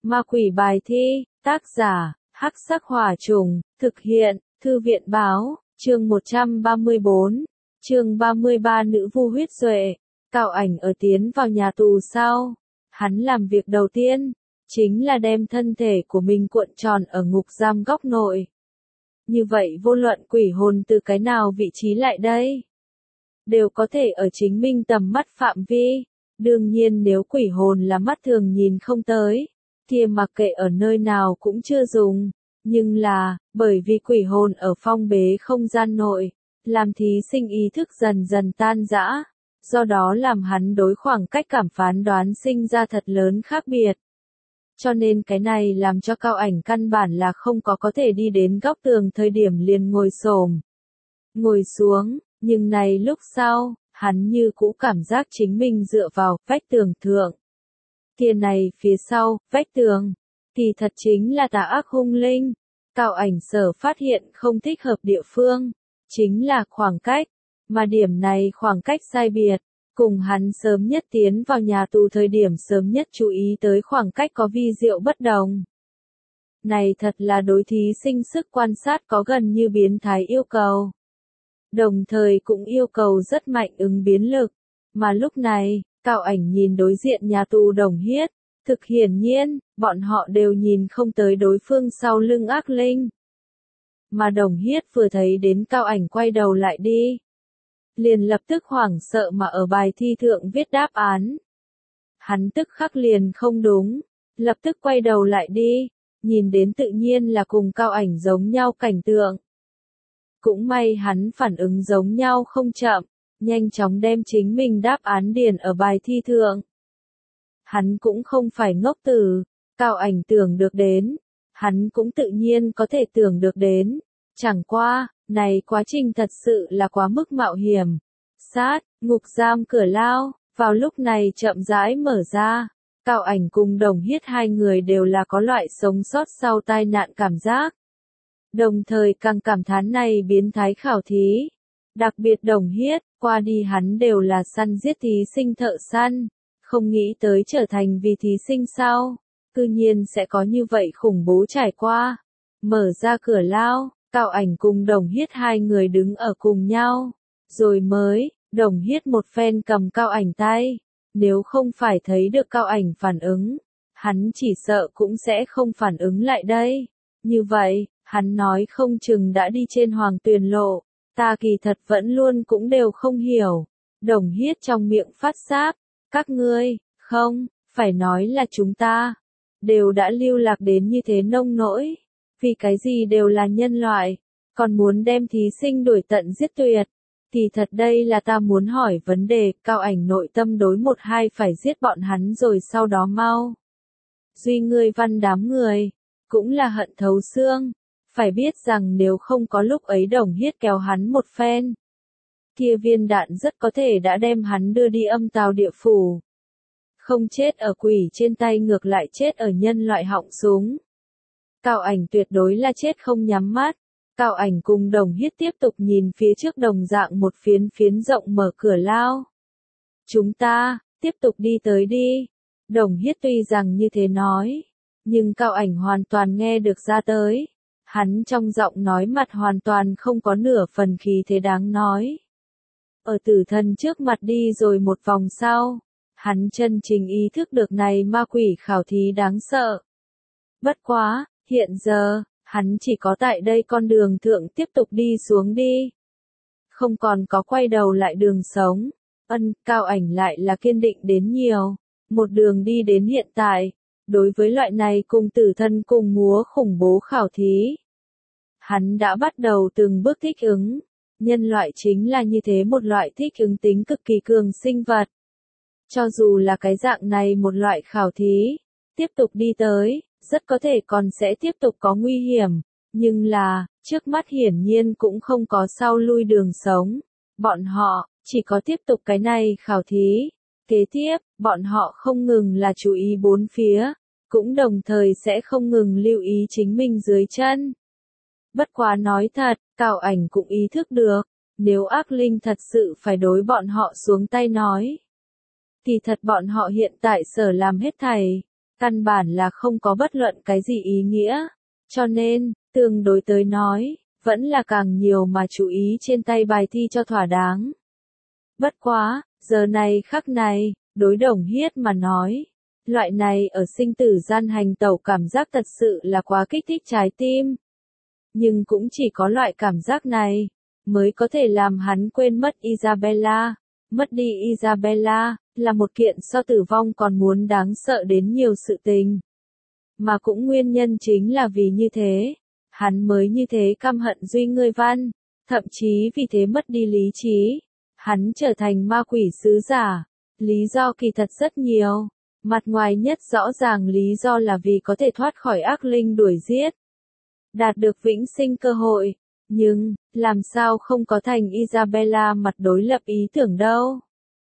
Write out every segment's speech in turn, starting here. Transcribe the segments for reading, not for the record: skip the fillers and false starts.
Ma quỷ bài thi, tác giả, Hắc Sắc Hỏa Trùng, thực hiện, Thư viện báo, chương 134, chương 33 Nữ vu huyết duệ. Cao Ảnh ở tiến vào nhà tù sau, hắn làm việc đầu tiên, chính là đem thân thể của mình cuộn tròn ở ngục giam góc nội. Như vậy vô luận quỷ hồn từ cái nào vị trí lại đây, đều có thể ở chính mình tầm mắt phạm vi. Đương nhiên nếu quỷ hồn là mắt thường nhìn không tới, thì mặc kệ ở nơi nào cũng chưa dùng. Nhưng là, bởi vì quỷ hồn ở phong bế không gian nội, làm thí sinh ý thức dần dần tan rã, do đó làm hắn đối khoảng cách cảm phán đoán sinh ra thật lớn khác biệt. Cho nên cái này làm cho Cao Ảnh căn bản là không có thể đi đến góc tường thời điểm liền ngồi xổm. Ngồi xuống, nhưng này lúc sau, hắn như cũ cảm giác chính mình dựa vào vách tường thượng. Kia này phía sau, vách tường, thì thật chính là tà ác hung linh. Cao Ảnh sở phát hiện không thích hợp địa phương, chính là khoảng cách, mà điểm này khoảng cách sai biệt, cùng hắn sớm nhất tiến vào nhà tù thời điểm sớm nhất chú ý tới khoảng cách có vi diệu bất đồng. Này thật là đối thí sinh sức quan sát có gần như biến thái yêu cầu. Đồng thời cũng yêu cầu rất mạnh ứng biến lực, mà lúc này, Cao Ảnh nhìn đối diện nhà tù Đồng Hiết, thực hiển nhiên, bọn họ đều nhìn không tới đối phương sau lưng ác linh. Mà Đồng Hiết vừa thấy đến Cao Ảnh quay đầu lại đi, liền lập tức hoảng sợ mà ở bài thi thượng viết đáp án. Hắn tức khắc liền không đúng, lập tức quay đầu lại đi, nhìn đến tự nhiên là cùng Cao Ảnh giống nhau cảnh tượng. Cũng may hắn phản ứng giống nhau không chậm, nhanh chóng đem chính mình đáp án điền ở bài thi thượng. Hắn cũng không phải ngốc tử, Cao Ảnh tưởng được đến, hắn cũng tự nhiên có thể tưởng được đến. Chẳng qua, này quá trình thật sự là quá mức mạo hiểm. Ngục giam cửa lao, vào lúc này chậm rãi mở ra. Cao Ảnh cùng Đồng Hiết hai người đều là có loại sống sót sau tai nạn cảm giác. Đồng thời càng cảm thán này biến thái khảo thí. Đặc biệt Đồng Hiết, qua đi hắn đều là săn giết thí sinh thợ săn, không nghĩ tới trở thành vì thí sinh sau, cư nhiên sẽ có như vậy khủng bố trải qua. Mở ra cửa lao, Cao Ảnh cùng Đồng Hiết hai người đứng ở cùng nhau, rồi mới, Đồng Hiết một phen cầm Cao Ảnh tay, nếu không phải thấy được Cao Ảnh phản ứng, hắn chỉ sợ cũng sẽ không phản ứng lại đây. Như vậy, hắn nói không chừng đã đi trên hoàng tuyền lộ, ta kỳ thật vẫn luôn cũng đều không hiểu. Đồng Hiết trong miệng phát sáp, các ngươi, không, phải nói là chúng ta, đều đã lưu lạc đến như thế nông nỗi, vì cái gì đều là nhân loại, còn muốn đem thí sinh đuổi tận giết tuyệt. Thì thật đây là ta muốn hỏi vấn đề. Cao Ảnh nội tâm đối một hai phải giết bọn hắn rồi sau đó mau duy ngươi văn đám người, cũng là hận thấu xương. Phải biết rằng nếu không có lúc ấy Đồng Hiết kéo hắn một phen, kia viên đạn rất có thể đã đem hắn đưa đi âm tào địa phủ. Không chết ở quỷ trên tay ngược lại chết ở nhân loại họng súng. Cao Ảnh tuyệt đối là chết không nhắm mắt. Cao Ảnh cùng Đồng Hiết tiếp tục nhìn phía trước đồng dạng một phiến rộng mở cửa lao. Chúng ta, tiếp tục đi tới đi. Đồng Hiết tuy rằng như thế nói, nhưng Cao Ảnh hoàn toàn nghe được ra tới. Hắn trong giọng nói mặt hoàn toàn không có nửa phần khí thế đáng nói. Ở tử thần trước mặt đi rồi một vòng sau, hắn chân chính ý thức được này ma quỷ khảo thí đáng sợ. Bất quá, hiện giờ, hắn chỉ có tại đây con đường thượng tiếp tục đi xuống đi. Không còn có quay đầu lại đường sống. Cao Ảnh lại là kiên định đến nhiều. Một đường đi đến hiện tại. Đối với loại này cùng tử thân cùng múa khủng bố khảo thí, hắn đã bắt đầu từng bước thích ứng. Nhân loại chính là như thế một loại thích ứng tính cực kỳ cường sinh vật. Cho dù là cái dạng này một loại khảo thí, tiếp tục đi tới, rất có thể còn sẽ tiếp tục có nguy hiểm, nhưng là, trước mắt hiển nhiên cũng không có sau lui đường sống. Bọn họ, chỉ có tiếp tục cái này khảo thí. Kế tiếp, bọn họ không ngừng là chú ý bốn phía, cũng đồng thời sẽ không ngừng lưu ý chính mình dưới chân. Bất quá nói thật, Cao Ảnh cũng ý thức được, nếu ác linh thật sự phải đối bọn họ xuống tay nói, thì thật bọn họ hiện tại sở làm hết thảy, căn bản là không có bất luận cái gì ý nghĩa. Cho nên, tương đối tới nói, vẫn là càng nhiều mà chú ý trên tay bài thi cho thỏa đáng. Bất quá, giờ này khắc này, đối Đồng Hiết mà nói, loại này ở sinh tử gian hành tẩu cảm giác thật sự là quá kích thích trái tim. Nhưng cũng chỉ có loại cảm giác này, mới có thể làm hắn quên mất Isabella. Mất đi Isabella, là một kiện so tử vong còn muốn đáng sợ đến nhiều sự tình. Mà cũng nguyên nhân chính là vì như thế, hắn mới như thế căm hận Duy Ngươi Văn, thậm chí vì thế mất đi lý trí. Hắn trở thành ma quỷ sứ giả, lý do kỳ thật rất nhiều, mặt ngoài nhất rõ ràng lý do là vì có thể thoát khỏi ác linh đuổi giết, đạt được vĩnh sinh cơ hội, nhưng, làm sao không có thành Isabella mặt đối lập ý tưởng đâu.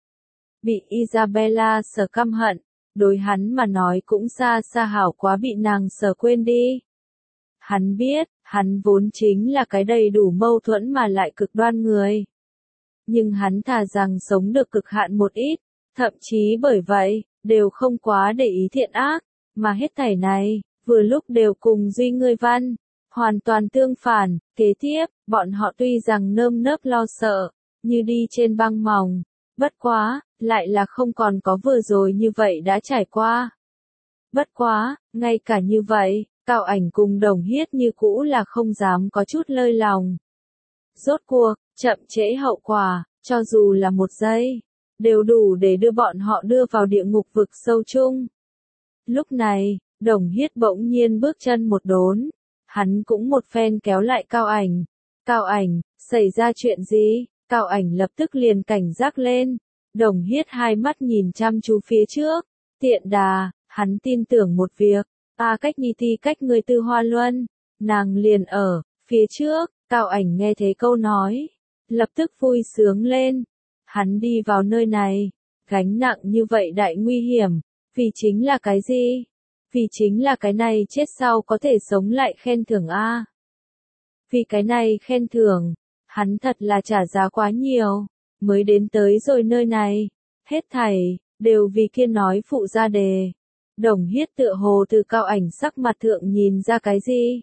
Bị Isabella sở căm hận, đối hắn mà nói cũng xa xa hảo quá bị nàng sở quên đi. Hắn biết, hắn vốn chính là cái đầy đủ mâu thuẫn mà lại cực đoan người. Nhưng hắn thà rằng sống được cực hạn một ít, thậm chí bởi vậy, đều không quá để ý thiện ác, mà hết thảy này, vừa lúc đều cùng Duy Ngươi Văn, hoàn toàn tương phản. Kế tiếp, bọn họ tuy rằng nơm nớp lo sợ, như đi trên băng mỏng, bất quá, lại là không còn có vừa rồi như vậy đã trải qua. Bất quá, ngay cả như vậy, Cao Ảnh cùng Đồng Hiết như cũ là không dám có chút lơi lòng. Rốt cuộc, chậm trễ hậu quả, cho dù là một giây, đều đủ để đưa bọn họ đưa vào địa ngục vực sâu chung. Lúc này, Đồng Hiết bỗng nhiên bước chân một đốn, hắn cũng một phen kéo lại Cao Ảnh. Cao Ảnh, xảy ra chuyện gì? Cao Ảnh lập tức liền cảnh giác lên. Đồng Hiết hai mắt nhìn chăm chú phía trước. Tiện đà, hắn tin tưởng một việc. Cách Nhi Ti cách người Tư Hoa Luân. Nàng liền ở phía trước. Cao Ảnh nghe thấy câu nói, lập tức vui sướng lên. Hắn đi vào nơi này, gánh nặng như vậy đại nguy hiểm, vì chính là cái gì? Vì chính là cái này chết sau có thể sống lại khen thưởng a. Vì cái này khen thưởng, hắn thật là trả giá quá nhiều, mới đến tới rồi nơi này. Hết thảy, đều vì kia nói phụ ra đề. Đồng Hiết tựa hồ từ Cao Ảnh sắc mặt thượng nhìn ra cái gì.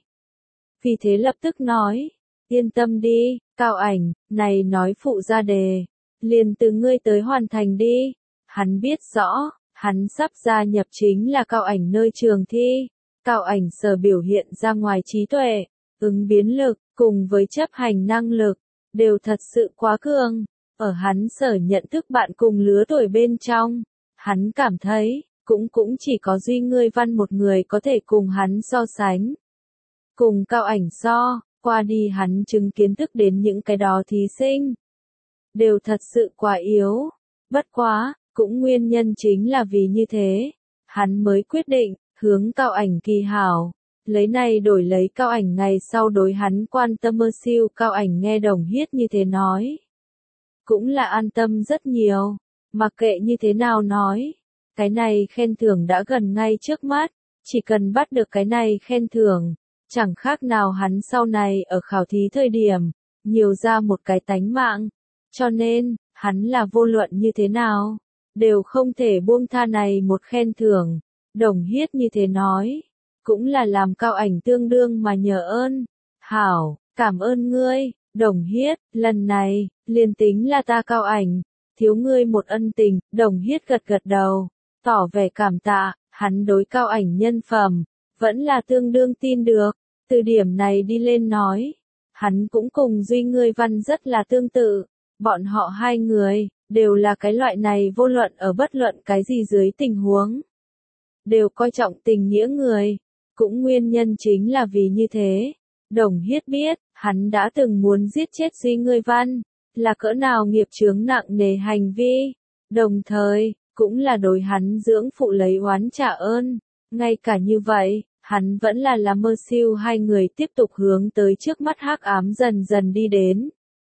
Vì thế lập tức nói, yên tâm đi, Cao Ảnh, này nói phụ ra đề, liền từ ngươi tới hoàn thành đi. Hắn biết rõ, hắn sắp gia nhập chính là Cao Ảnh nơi trường thi. Cao Ảnh sở biểu hiện ra ngoài trí tuệ, ứng biến lực, cùng với chấp hành năng lực, đều thật sự quá cường. Ở hắn sở nhận thức bạn cùng lứa tuổi bên trong, hắn cảm thấy, cũng chỉ có Duy Ngươi Văn một người có thể cùng hắn so sánh. Cùng Cao Ảnh so, qua đi hắn chứng kiến thức đến những cái đó thí sinh, đều thật sự quá yếu. Bất quá, cũng nguyên nhân chính là vì như thế, hắn mới quyết định, hướng Cao Ảnh kỳ hảo. Lấy này đổi lấy Cao Ảnh ngày sau đối hắn quan tâm mơ siêu. Cao Ảnh nghe Đồng Hiết như thế nói, cũng là an tâm rất nhiều. Mặc kệ như thế nào nói, cái này khen thưởng đã gần ngay trước mắt, chỉ cần bắt được cái này khen thưởng, chẳng khác nào hắn sau này ở khảo thí thời điểm, nhiều ra một cái tánh mạng. Cho nên, hắn là vô luận như thế nào, đều không thể buông tha này một khen thưởng. Đồng Hiết như thế nói, cũng là làm Cao Ảnh tương đương mà nhờ ơn. Hảo, cảm ơn ngươi, Đồng Hiết, lần này, liền tính là ta Cao Ảnh, thiếu ngươi một ân tình. Đồng Hiết gật gật đầu, tỏ vẻ cảm tạ. Hắn đối Cao Ảnh nhân phẩm, vẫn là tương đương tin được. Từ điểm này đi lên nói, hắn cũng cùng Duy Ngươi Văn rất là tương tự. Bọn họ hai người, đều là cái loại này vô luận ở bất luận cái gì dưới tình huống, đều coi trọng tình nghĩa người. Cũng nguyên nhân chính là vì như thế, Đồng Hiết biết, hắn đã từng muốn giết chết Duy Ngươi Văn, là cỡ nào nghiệp chướng nặng nề hành vi, đồng thời, cũng là đối hắn dưỡng phụ lấy oán trả ơn. Ngay cả như vậy, hắn vẫn là làm mơ siêu hai người tiếp tục hướng tới trước mắt hắc ám dần dần đi đến.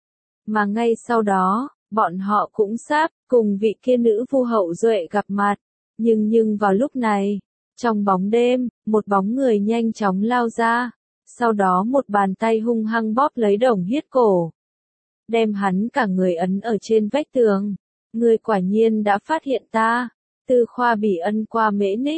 Mà ngay sau đó, bọn họ cũng sắp cùng vị kia nữ vu hậu duệ gặp mặt. Nhưng vào lúc này, trong bóng đêm, một bóng người nhanh chóng lao ra. Sau đó một bàn tay hung hăng bóp lấy Đồng Hiết cổ, đem hắn cả người ấn ở trên vách tường. Ngươi quả nhiên đã phát hiện ta. Tư Khoa Bỉ Ân qua Mễ Ních.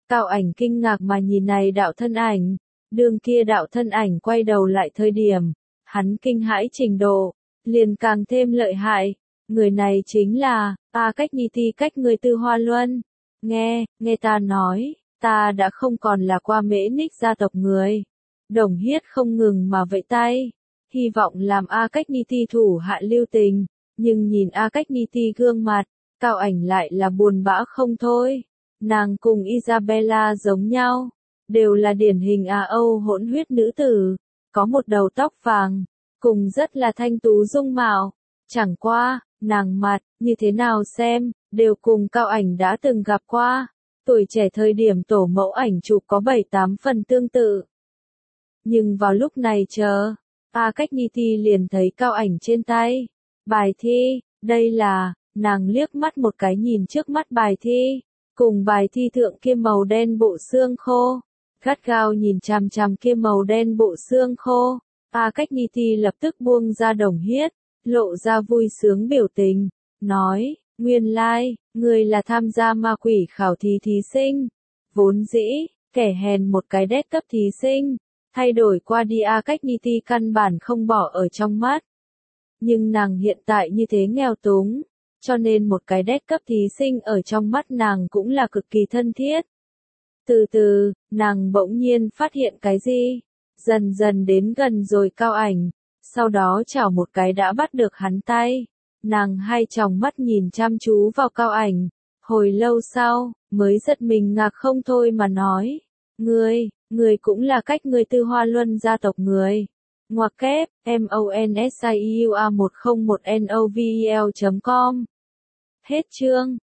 Cao Ảnh kinh ngạc mà nhìn này đạo thân ảnh. Đường kia đạo thân ảnh quay đầu lại thời điểm, hắn kinh hãi trình độ, liền càng thêm lợi hại. Người này chính là, A Cách Ni Ti cách người Tư Hoa Luân. Nghe ta nói, ta đã không còn là qua Mễ Ních gia tộc người. Đồng Hiết không ngừng mà vẫy tay, hy vọng làm A Cách Ni Ti thủ hạ lưu tình, nhưng nhìn A Cách Ni Ti gương mặt, Cao Ảnh lại là buồn bã không thôi. Nàng cùng Isabella giống nhau, đều là điển hình Á Âu hỗn huyết nữ tử, có một đầu tóc vàng, cùng rất là thanh tú dung mạo. Chẳng qua, nàng mặt, như thế nào xem, đều cùng Cao Ảnh đã từng gặp qua. Tuổi trẻ thời điểm tổ mẫu ảnh chụp có 7-8 phần tương tự. Nhưng vào lúc này A Cách Ni Ti liền thấy Cao Ảnh trên tay. Bài thi, đây là, nàng liếc mắt một cái nhìn trước mắt bài thi, cùng bài thi thượng kia màu đen bộ xương khô. Gắt gao nhìn chằm chằm kia màu đen bộ xương khô, A Cách Ni Ti lập tức buông ra Đồng Hiết, lộ ra vui sướng biểu tình, nói, nguyên lai, người là tham gia ma quỷ khảo thí thí sinh. Vốn dĩ, kẻ hèn một cái đét cấp thí sinh, thay đổi qua đi A Cách Ni Ti căn bản không bỏ ở trong mắt. Nhưng nàng hiện tại như thế nghèo túng, cho nên một cái đét cấp thí sinh ở trong mắt nàng cũng là cực kỳ thân thiết. Từ từ, nàng bỗng nhiên phát hiện cái gì? Dần dần đến gần rồi Cao Ảnh, sau đó chảo một cái đã bắt được hắn tay. Nàng hai tròng mắt nhìn chăm chú vào Cao Ảnh, hồi lâu sau, mới giật mình ngạc không thôi mà nói. Ngươi cũng là cách người Tư Hoa Luân gia tộc người. Ngoặc kép, MONSIEUA101NOVEL.com. Hết chương.